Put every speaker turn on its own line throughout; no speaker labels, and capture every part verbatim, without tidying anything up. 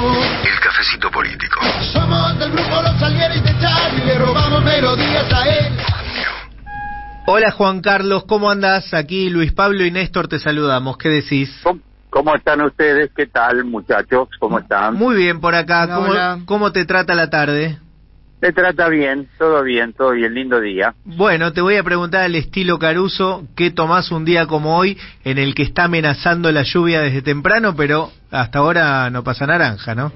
El cafecito político.
Somos del grupo Los Salieres de Charlie, le robamos melodías a él.
Hola Juan Carlos, ¿cómo andás? Aquí Luis Pablo y Néstor te saludamos, ¿qué decís?
¿Cómo, cómo están ustedes? ¿Qué tal, muchachos? ¿Cómo están?
Muy bien por acá,
Hola,
¿cómo,
hola.
¿cómo te trata la tarde?
Me trata bien, todo bien, todo bien, lindo día.
Bueno, te voy a preguntar al estilo Caruso, ¿qué tomás un día como hoy en el que está amenazando la lluvia desde temprano, pero hasta ahora no pasa naranja, ¿no?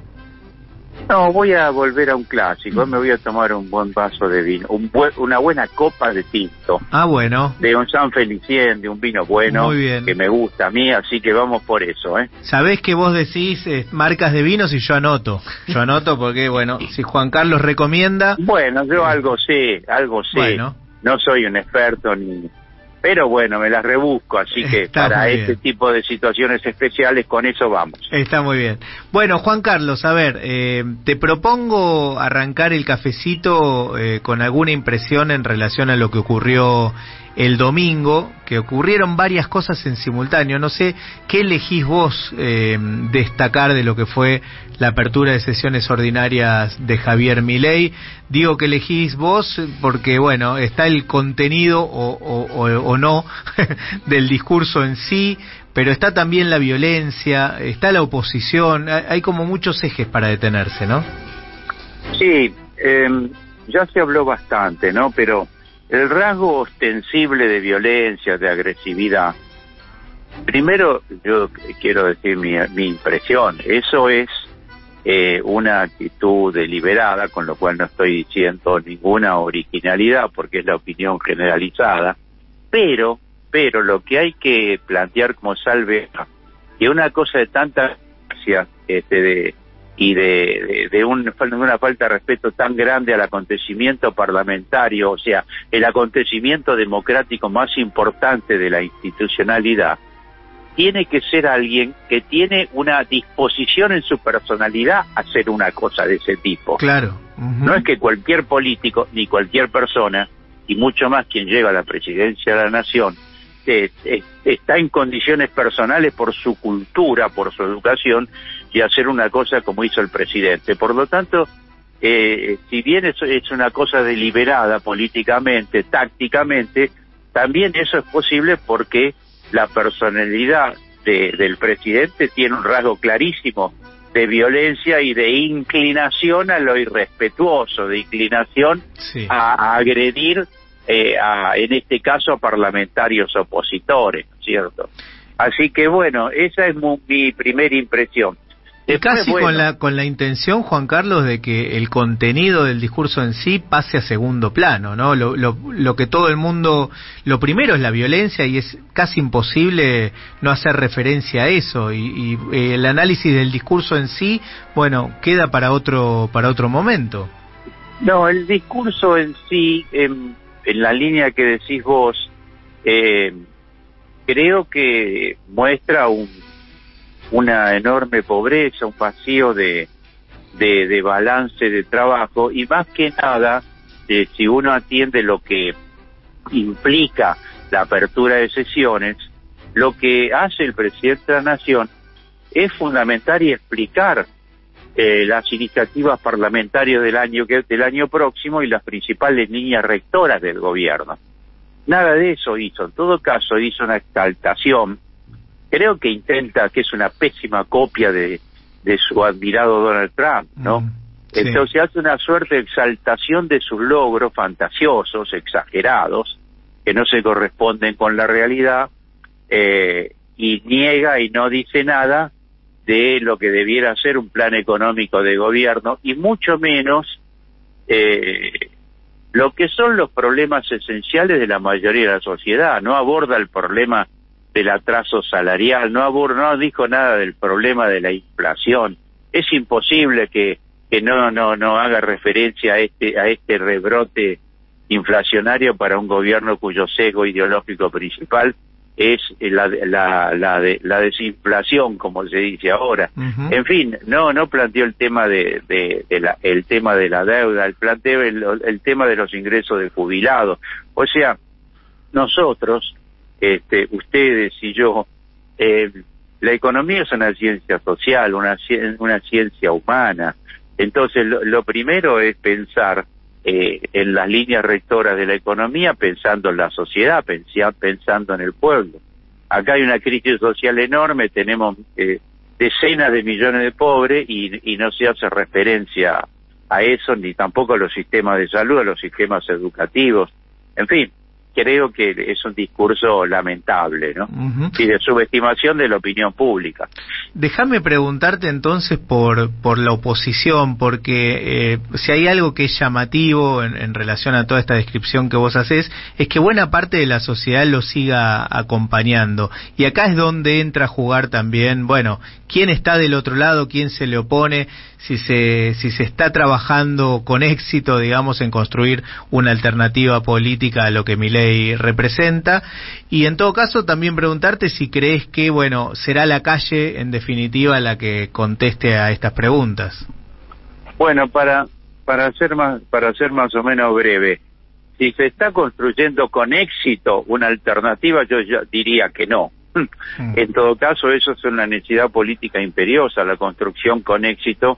No, voy a volver a un clásico, me voy a tomar un buen vaso de vino, un buen, una buena copa de tinto,
Ah, bueno.
de un San Felicien, de un vino bueno,
Muy bien.
que me gusta a mí, así que vamos por eso, ¿eh?
Sabés que vos decís eh, marcas de vinos y yo anoto. Yo anoto porque, bueno, si Juan Carlos recomienda...
Bueno, yo algo sé, algo sé,
Bueno.
no soy un experto ni... Pero bueno, me las rebusco, así que
Está
para
muy
este
bien.
tipo de situaciones especiales, con eso vamos.
Está muy bien. Bueno, Juan Carlos, a ver, eh, te propongo arrancar el cafecito eh, con alguna impresión en relación a lo que ocurrió el domingo, que ocurrieron varias cosas en simultáneo. No sé, ¿qué elegís vos eh, destacar de lo que fue la apertura de sesiones ordinarias de Javier Milei? Digo que elegís vos porque, bueno, está el contenido o, o, o, o no del discurso en sí, pero está también la violencia, está la oposición, hay, hay como muchos ejes para detenerse, ¿no?
Sí, eh, ya se habló bastante, ¿no? Pero el rasgo ostensible de violencia, de agresividad, primero yo quiero decir mi, mi impresión, eso es eh, una actitud deliberada, con lo cual no estoy diciendo ninguna originalidad, porque es la opinión generalizada, pero, pero lo que hay que plantear como salve, que una cosa de tanta gracia, este, de y de, de, de, un, de una falta de respeto tan grande al acontecimiento parlamentario, o sea, el acontecimiento democrático más importante de la institucionalidad, tiene que ser alguien que tiene una disposición en su personalidad a hacer una cosa de ese tipo.
Claro. Uh-huh.
No es que cualquier político, ni cualquier persona, y mucho más quien llega a la presidencia de la nación, eh, eh, está en condiciones personales por su cultura, por su educación, y hacer una cosa como hizo el presidente. Por lo tanto, eh, si bien es, es una cosa deliberada políticamente, tácticamente, también eso es posible porque la personalidad de, del presidente tiene un rasgo clarísimo de violencia y de inclinación a lo irrespetuoso, de inclinación
sí.
a, a agredir, eh, a, en este caso, a parlamentarios opositores, ¿cierto? Así que bueno, esa es mu, mi primera impresión.
Y
Después,
casi
bueno,
con la con la intención, Juan Carlos, de que el contenido del discurso en sí pase a segundo plano, ¿no? Lo, lo, lo que todo el mundo... Lo primero es la violencia y es casi imposible no hacer referencia a eso. Y, y eh, el análisis del discurso en sí, bueno, queda para otro para otro momento.
No, el discurso en sí, en, en la línea que decís vos, eh, creo que muestra un... una enorme pobreza, un vacío de, de, de balance de trabajo, y más que nada, eh, si uno atiende lo que implica la apertura de sesiones, lo que hace el presidente de la Nación es fundamentar y explicar eh, las iniciativas parlamentarias del año, que, del año próximo y las principales líneas rectoras del gobierno. Nada de eso hizo, en todo caso hizo una exaltación. Creo que intenta, que es una pésima copia de, de su admirado Donald Trump, ¿no?
Mm, sí.
Entonces hace una suerte de exaltación de sus logros fantasiosos, exagerados, que no se corresponden con la realidad, eh, y niega y no dice nada de lo que debiera ser un plan económico de gobierno, y mucho menos eh, lo que son los problemas esenciales de la mayoría de la sociedad. No aborda el problema del atraso salarial, no aborda, no dijo nada del problema de la inflación. Es imposible que que no no no haga referencia a este a este rebrote inflacionario para un gobierno cuyo sesgo ideológico principal es la la la, de, la desinflación, como se dice ahora. Uh-huh. En fin, no no planteó el tema de de, de la el tema de la deuda, el planteó el, el tema de los ingresos de jubilados. O sea, nosotros, este, ustedes y yo, eh, La economía es una ciencia social, una, una ciencia humana. Entonces, lo, lo primero es pensar eh, en las líneas rectoras de la economía, pensando en la sociedad, pensando en el pueblo. Acá hay una crisis social enorme, tenemos eh, decenas de millones de pobres y, y no se hace referencia a eso, ni tampoco a los sistemas de salud, a los sistemas educativos. En fin, creo que es un discurso lamentable, ¿no? Uh-huh. Y de subestimación de la opinión pública.
Déjame preguntarte entonces por por la oposición, porque eh, si hay algo que es llamativo en, en relación a toda esta descripción que vos hacés, es que buena parte de la sociedad lo siga acompañando. Y acá es donde entra a jugar también, bueno, quién está del otro lado, quién se le opone, si se si se está trabajando con éxito, digamos, en construir una alternativa política a lo que Milei representa, y en todo caso también preguntarte si crees que, bueno, será la calle en definitiva la que conteste a estas preguntas.
Bueno, para para ser más para ser más o menos breve, si se está construyendo con éxito una alternativa, yo, yo diría que no. En todo caso, eso es una necesidad política imperiosa, la construcción con éxito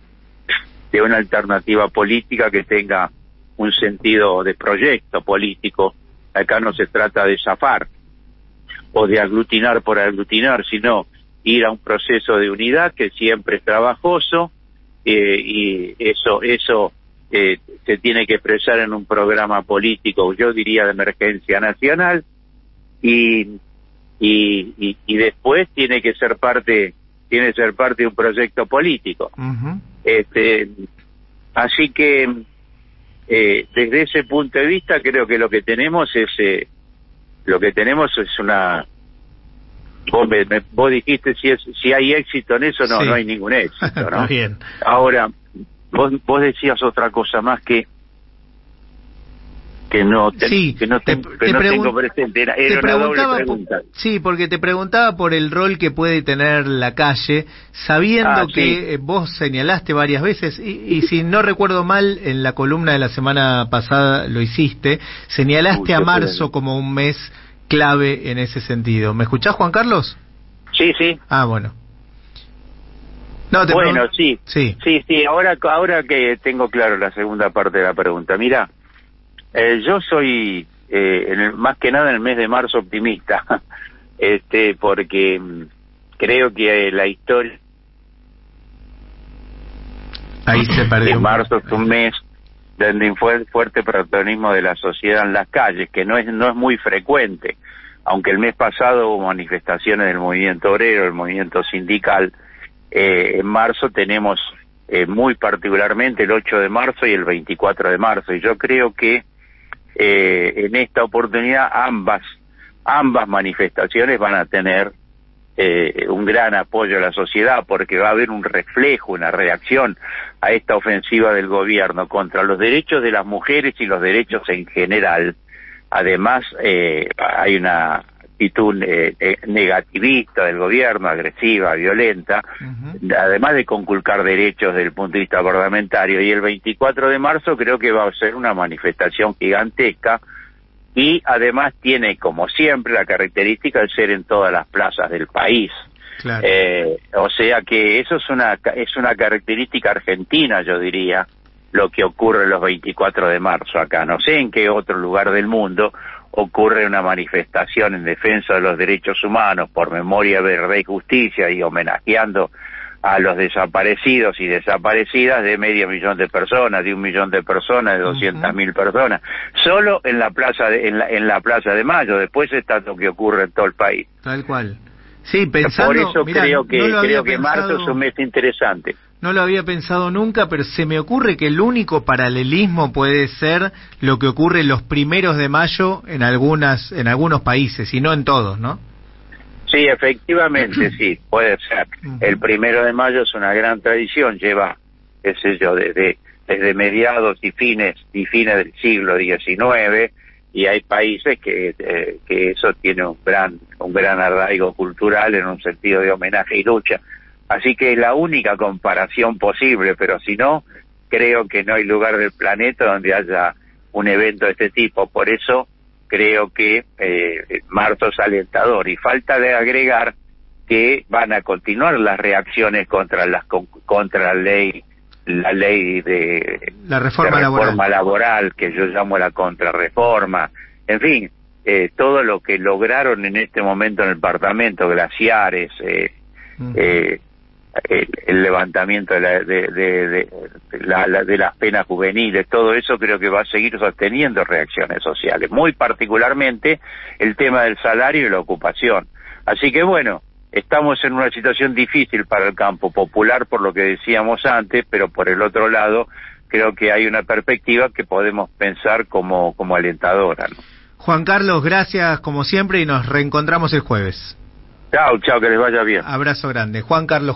de una alternativa política que tenga un sentido de proyecto político. Acá no se trata de zafar o de aglutinar por aglutinar, sino ir a un proceso de unidad que siempre es trabajoso, eh, y eso eso eh, se tiene que expresar en un programa político, yo diría de emergencia nacional, y Y, y, y después tiene que ser parte tiene que ser parte de un proyecto político. Uh-huh. Este, así que eh, desde ese punto de vista creo que lo que tenemos es eh, lo que tenemos es una vos, me, me, vos dijiste si es si hay éxito en eso. No, sí. No hay ningún éxito, ¿no? Bien. Ahora vos vos decías otra cosa más que que no, te,
sí,
que no, te, te, que
te
no
pregun-
tengo presente, era, era una doble pregunta.
Por, sí, porque te preguntaba por el rol que puede tener la calle, sabiendo ah, que sí. eh, vos señalaste varias veces, y, y si no recuerdo mal, en la columna de la semana pasada lo hiciste, señalaste Uy, a marzo puede. como un mes clave en ese sentido. ¿Me escuchás, Juan Carlos?
Sí, sí.
Ah, bueno. No, te
bueno,
pregun-
sí, sí, sí, sí, ahora, ahora que tengo claro la segunda parte de la pregunta, mira, Eh, yo soy, eh, en el, más que nada en el mes de marzo, optimista, este, porque mm, creo que eh, la historia
ahí se perdió.
de marzo es un mes donde fue fuerte protagonismo de la sociedad en las calles, que no es no es muy frecuente, aunque el mes pasado hubo manifestaciones del movimiento obrero, del movimiento sindical. Eh, en marzo tenemos eh, muy particularmente el ocho de marzo y el veinticuatro de marzo, y yo creo que Eh, en esta oportunidad ambas ambas manifestaciones van a tener eh, un gran apoyo a la sociedad, porque va a haber un reflejo, una reacción a esta ofensiva del gobierno contra los derechos de las mujeres y los derechos en general. Además, eh, hay una actitud eh, eh, negativista del gobierno, agresiva, violenta, uh-huh. además de conculcar derechos desde el punto de vista parlamentario. Y el veinticuatro de marzo creo que va a ser una manifestación gigantesca, y además tiene, como siempre, la característica de ser en todas las plazas del país. Claro. Eh, o sea que eso es una es una característica argentina, yo diría, lo que ocurre los veinticuatro de marzo acá. No sé en qué otro lugar del mundo ocurre una manifestación en defensa de los derechos humanos por memoria, verdad y justicia, y homenajeando a los desaparecidos y desaparecidas, de medio millón de personas, de un millón de personas, de doscientas mil uh-huh. personas, solo en la plaza de, en la, en la Plaza de Mayo. Después está lo que ocurre en todo el país.
Tal cual. Sí, pensando,
por eso
mirá,
creo que
no
creo que
pensado...
marzo es un mes interesante.
No lo había pensado nunca, pero se me ocurre que el único paralelismo puede ser lo que ocurre los primeros de mayo en algunas en algunos países, y no en todos, ¿no?
Sí, efectivamente, sí, puede ser. El primero de mayo es una gran tradición, lleva, qué sé yo, desde, desde mediados y fines y fines del siglo diecinueve, y hay países que eh, que eso tiene un gran un gran arraigo cultural en un sentido de homenaje y lucha. Así que es la única comparación posible, pero si no, creo que no hay lugar del planeta donde haya un evento de este tipo. Por eso creo que eh, marzo es alentador. Y falta de agregar que van a continuar las reacciones contra las contra la ley la ley de
la reforma,
de reforma
laboral.
laboral, que yo llamo la contrarreforma, en fin, eh, todo lo que lograron en este momento en el Parlamento, glaciares, eh, uh-huh. eh, el, el levantamiento de, la, de, de, de, de, la, la, de las penas juveniles, todo eso creo que va a seguir sosteniendo reacciones sociales, muy particularmente el tema del salario y la ocupación. Así que bueno, estamos en una situación difícil para el campo popular, por lo que decíamos antes, pero por el otro lado creo que hay una perspectiva que podemos pensar como, como alentadora, ¿no?
Juan Carlos, gracias como siempre y nos reencontramos el jueves.
Chao, chao, que les vaya bien.
Abrazo grande. Juan Carlos